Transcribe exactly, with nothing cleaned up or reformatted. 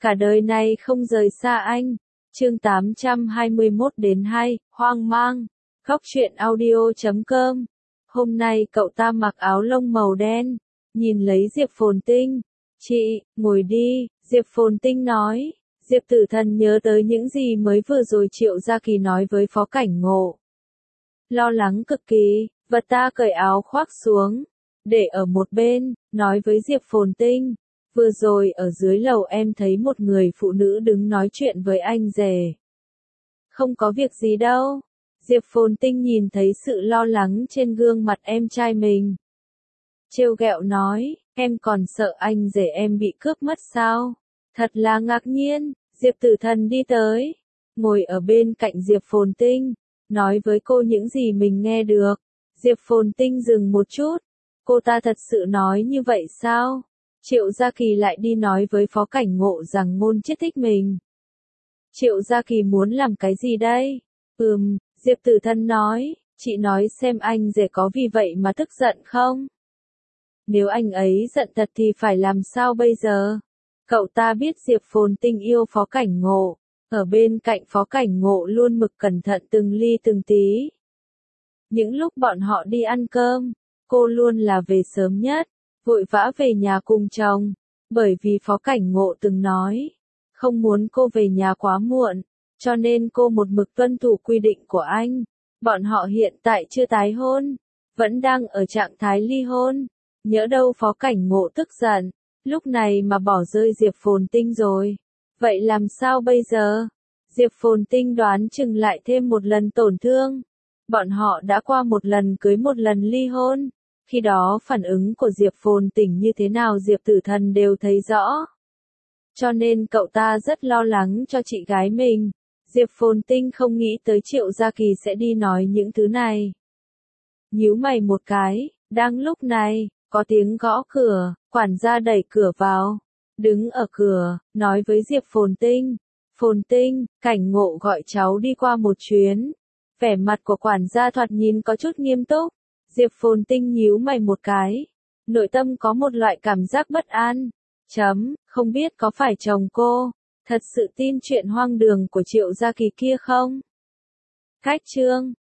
cả đời này không rời xa anh. Chương tám trăm hai mươi mốt đến hai, hoang mang. Góc truyện audio chấm com. Hôm nay cậu ta mặc áo lông màu đen, nhìn lấy Diệp Phồn Tinh. Chị, ngồi đi, Diệp Phồn Tinh nói. Diệp Tử Thần nhớ tới những gì mới vừa rồi Triệu Gia Kỳ nói với Phó Cảnh Ngộ. Lo lắng cực kỳ, vật ta cởi áo khoác xuống, để ở một bên, nói với Diệp Phồn Tinh. Vừa rồi ở dưới lầu em thấy một người phụ nữ đứng nói chuyện với anh rể. Không có việc gì đâu. Diệp Phồn Tinh nhìn thấy sự lo lắng trên gương mặt em trai mình. Trêu ghẹo nói, em còn sợ anh rể em bị cướp mất sao? Thật là ngạc nhiên. Diệp Tử Thần đi tới, ngồi ở bên cạnh Diệp Phồn Tinh, nói với cô những gì mình nghe được. Diệp Phồn Tinh dừng một chút. Cô ta thật sự nói như vậy sao? Triệu Gia Kỳ lại đi nói với Phó Cảnh Ngộ rằng Ngôn Chiết thích mình. Triệu Gia Kỳ muốn làm cái gì đây? Ừm, Diệp Tử Thần nói, chị nói xem anh rể có vì vậy mà tức giận không? Nếu anh ấy giận thật thì phải làm sao bây giờ? Cậu ta biết Diệp Phồn Tinh yêu Phó Cảnh Ngộ, ở bên cạnh Phó Cảnh Ngộ luôn mực cẩn thận từng ly từng tí. Những lúc bọn họ đi ăn cơm, cô luôn là về sớm nhất, vội vã về nhà cùng chồng, bởi vì Phó Cảnh Ngộ từng nói, không muốn cô về nhà quá muộn, cho nên cô một mực tuân thủ quy định của anh. Bọn họ hiện tại chưa tái hôn, vẫn đang ở trạng thái ly hôn, nhỡ đâu Phó Cảnh Ngộ tức giận, lúc này mà bỏ rơi Diệp Phồn Tinh rồi. Vậy làm sao bây giờ? Diệp Phồn Tinh đoán chừng lại thêm một lần tổn thương. Bọn họ đã qua một lần cưới một lần ly hôn. Khi đó phản ứng của Diệp Phồn Tinh như thế nào Diệp Tử Thần đều thấy rõ. Cho nên cậu ta rất lo lắng cho chị gái mình. Diệp Phồn Tinh không nghĩ tới Triệu Gia Kỳ sẽ đi nói những thứ này. Nhíu mày một cái, đang lúc này, có tiếng gõ cửa, quản gia đẩy cửa vào, đứng ở cửa, nói với Diệp Phồn Tinh. Phồn Tinh, Cảnh Ngộ gọi cháu đi qua một chuyến. Vẻ mặt của quản gia thoạt nhìn có chút nghiêm túc. Diệp Phồn Tinh nhíu mày một cái. Nội tâm có một loại cảm giác bất an. Chấm, không biết có phải chồng cô thật sự tin chuyện hoang đường của Triệu Gia Kỳ kia không? Cách chương